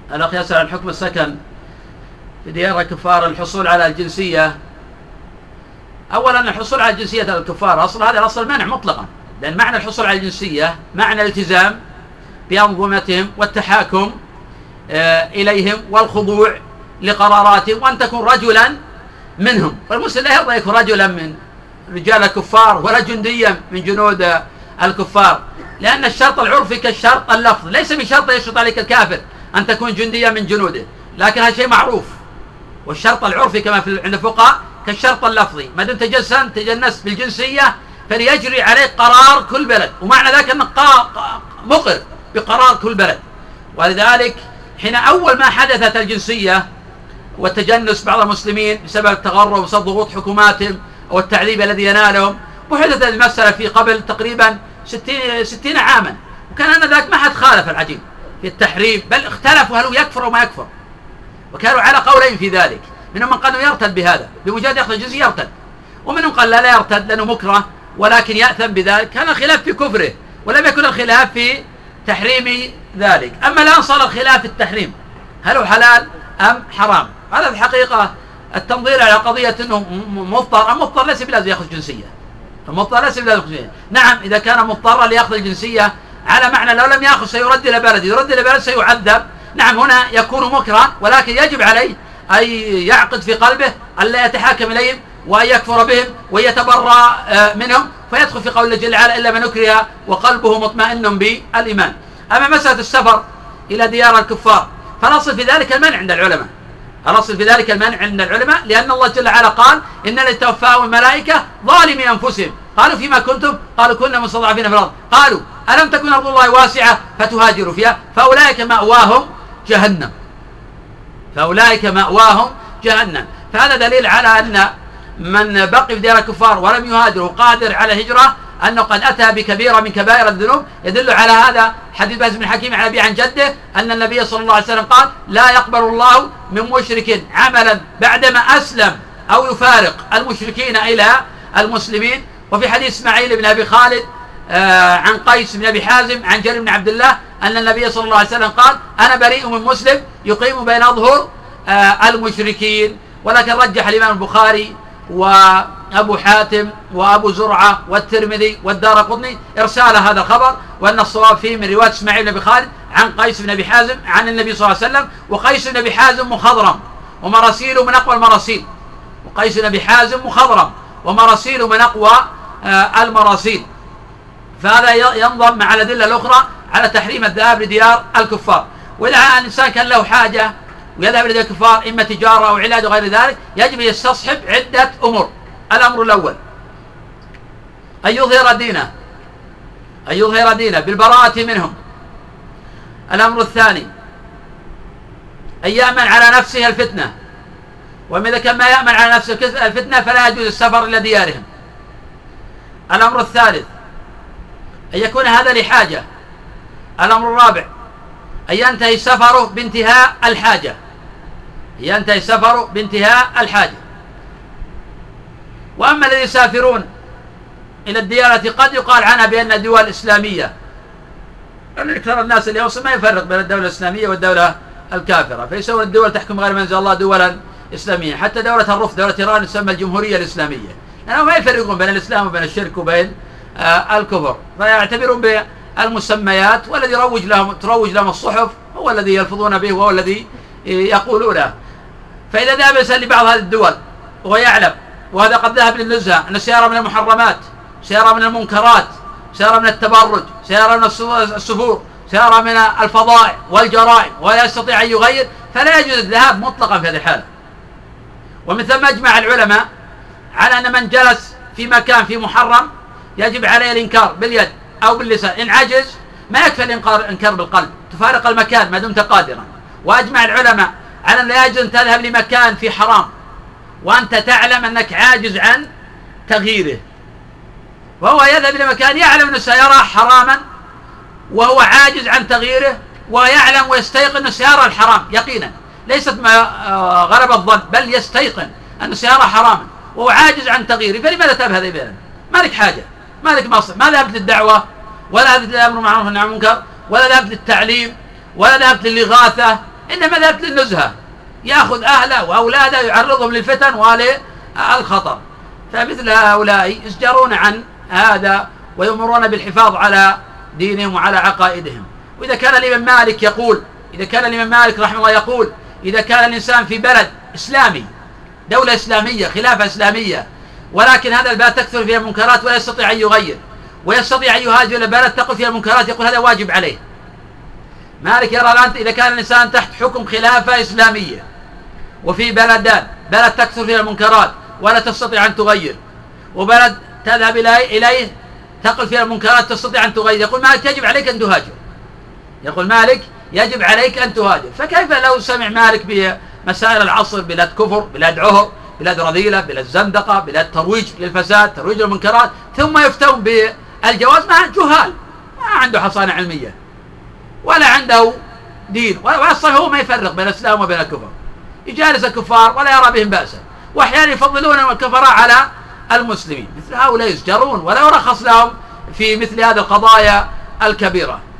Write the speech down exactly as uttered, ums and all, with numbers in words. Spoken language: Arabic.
الأخ يسأل عن حكم السكن في ديار الكفار، الحصول على الجنسية. أولا الحصول على الجنسية الكفار أصل هذا الأصل المنع مطلقا، لأن معنى الحصول على الجنسية معنى الالتزام بأنظمتهم والتحاكم إليهم والخضوع لقراراتهم، وأن تكون رجلا منهم. والمسلم لا يرضى يكون رجلا من رجال الكفار ولا جنديا من جنود الكفار، لأن الشرط العرفي كالشرط اللفظي، ليس من شرط يشرط عليك الكافر أن تكون جنديا من جنوده، لكن هذا شيء معروف. والشرط العرفي كما في عند الفقهاء كالشرط اللفظي، ما دمت تجسن تجنست بالجنسية فليجري عليك قرار كل بلد، ومعنى ذلك أنك مقر بقرار كل بلد. ولذلك حين أول ما حدثت الجنسية والتجنس بعض المسلمين بسبب التغرب وبسبب ضغوط حكوماتهم أو التعذيب الذي ينالهم، وحدثت المسألة في قبل تقريبا ستين, ستين عاما، وكان آنذاك ما حد خالف العجيب في التحريم، بل اختلفوا هل هو يكفر أو ما يكفر، وكانوا على قولين في ذلك. منهم من قال انه يرتد بهذا بمجرد ياخذ الجنسية يرتد، ومنهم قال لا لا يرتد لأنه مكره ولكن يأثم بذلك. كان الخلاف في كفره ولم يكن الخلاف في تحريم ذلك. أما الآن صار الخلاف في التحريم، هل هو حلال أم حرام؟ هذا في الحقيقة التنظير على قضية أنه مضطر. المضطر ليس بلازم يأخذ جنسية، المضطر ليس بلازم يأخذ جنسية. نعم إذا كان مضطرا ليأخذ الجنسية على معنى لو لم يأخذ سيرد إلى بلده، يرد إلى بلده سيعذب، نعم هنا يكون مكرها، ولكن يجب عليه أن يعقد في قلبه أن لا يتحاكم إليهم وأن يكفر بهم ويتبرأ منهم، فيدخل في قول الله جل وعلا إلا من أكره وقلبه مطمئن بالإيمان. أما مسألة السفر إلى ديار الكفار فالأصل في ذلك المنع عند العلماء، الأصل في ذلك المنع عند العلماء، لأن الله جل وعلا قال إن الذين توفاهم الملائكة ظالمي أنفسهم، قالوا فيما كنتم؟ قالوا كنا مستضعفين في الأرض، قالوا ألم تكن أرض الله واسعة فتهاجروا فيها، فأولئك مأواهم جهنم، فأولئك مأواهم جهنم. فهذا دليل على أن من بقي في ديار الكفار ولم يهاجروا قادر على الهجرة، أنه قد أتى بكبيرة من كبائر الذنوب. يدل على هذا حديث باز بن حكيم عن أبي عن جده أن النبي صلى الله عليه وسلم قال لا يقبل الله من مشرك عملا بعدما أسلم أو يفارق المشركين إلى المسلمين. وفي حديث إسماعيل بن أبي خالد آه عن قيس بن أبي حازم عن جرير بن عبد الله أن النبي صلى الله عليه وسلم قال أنا بريء من مسلم يقيم بين أظهر آه المشركين. ولكن رجح الإمام البخاري وأبو حاتم وأبو زرعة والترمذي والدارقطني إرسال هذا الخبر، وأن الصواب فيه من رواية إسماعيل بن أبي خالد عن قيس بن أبي حازم عن النبي صلى الله عليه وسلم. وقيس بن أبي حازم مخضرم ومراسيله من أقوى المراسيل، وقيس بن أبي حازم مخضرم ومراسيله من أقوى آه المراسيل. فهذا ينضم مع الأدلة الأخرى على تحريم الذهاب لديار الكفار. وإذا الإنسان كان له حاجة ويذهب لديار الكفار إما تجارة أو علاج وغير ذلك، يجب يستصحب عدة أمور. الأمر الأول أن يظهر دينه، أن يظهر دينه بالبراءة منهم. الأمر الثاني أن يأمن على نفسه الفتنة، وإذا كان ما يأمن على نفسه الفتنة فلا يجوز السفر إلى ديارهم. الأمر الثالث أن يكون هذا لحاجة. الأمر الرابع أن ينتهي سفره بانتهاء الحاجة، ينتهي سفره بانتهاء الحاجة. وأما الذين يسافرون إلى الديار التي قد يقال عنها بأنها دول إسلامية، لأن أكثر الناس اليوم ما يفرق بين الدولة الإسلامية والدولة الكافرة، فيسوون الدول تحكم غير منزل الله دولا إسلامية. حتى دولة الرفض دولة إيران تسمى الجمهورية الإسلامية، لأنهم ما يفرقون بين الإسلام وبين الشرك وبين آه الكفر، فيعتبرون بالمسميات، والذي يروج لهم تروج لهم الصحف هو الذي يلفظون به وهو الذي يقولونه. فإذا ذهب الإنسان لبعض هذه الدول وهو يعلم، وهذا قد ذهب للنزهة، أن سيارة من المحرمات، سيارة من المنكرات، سيارة من التبرج، سيارة من السفور، سيارة من الفضائع والجرائم، ولا يستطيع أن يغير، فلا يجوز الذهاب مطلقا في هذه الحالة. ومن ثم أجمع العلماء على أن من جلس في مكان في محرم يجب عليه الإنكار باليد أو باللسان. إن عجز ما يكفي الإنكار بالقلب، تفارق المكان ما دمت قادرا. وأجمع العلماء على أن لا يجوز أن تذهب لمكان في حرام وأنت تعلم أنك عاجز عن تغييره، وهو يذهب إلى مكان يعلم أنه سيرى حراما وهو عاجز عن تغييره، ويعلم ويستيقن أن السيارة الحرام يقينا، ليست ما غلب الظن، بل يستيقن أن السيارة حراما وهو عاجز عن تغييره، فلماذا تذهب هذه البلد؟ ما لك حاجة، ما لك مصلحة، ما ذهبت للدعوة ولا ذهبت للأمر بالمعروف والنهي عن المنكر ولا ذهبت للتعليم ولا ذهبت للإغاثة إنما ذلك للنزهة، يأخذ أهله وأولاده يعرضهم للفتن وللخطر. فمثل هؤلاء يزجرون عن هذا ويؤمرون بالحفاظ على دينهم وعلى عقائدهم. وإذا كان الإمام مالك يقول إذا كان الإمام مالك رحمه الله يقول إذا كان الإنسان في بلد إسلامي، دولة إسلامية، خلافة إسلامية، ولكن هذا البلد تكثر فيها المنكرات ولا يستطيع أن يغير، ويستطيع أن يهاجر إلى بلد تقل فيها المنكرات، يقول هذا واجب عليه. مالك يرى الآن إذا كان الإنسان تحت حكم خلافة إسلامية وفي بلدان، بلد تكثر فيها المنكرات ولا تستطيع أن تغير، وبلد تذهب إليه تقل فيها المنكرات تستطيع أن تغير، يقول مالك يجب عليك أن تهاجر. يقول مالك يجب عليك أن تهاجر. فكيف لو سمع مالك بمسائل العصر، بلاد كفر، بلاد عهر، بلاد رذيلة، بلاد زندقة، بلاد ترويج للفساد، ترويج للمنكرات، ثم يفتون بالجواز مع جهال ما عنده حصانة علمية ولا عنده دين، وأصلا هو ما يفرق بين الإسلام وبين الكفر، يجالس الكفار ولا يرى بهم بأسا، وأحيانا يفضلون الكفراء على المسلمين. مثل هؤلاء يزجرون ولا يرخص لهم في مثل هذه القضايا الكبيرة.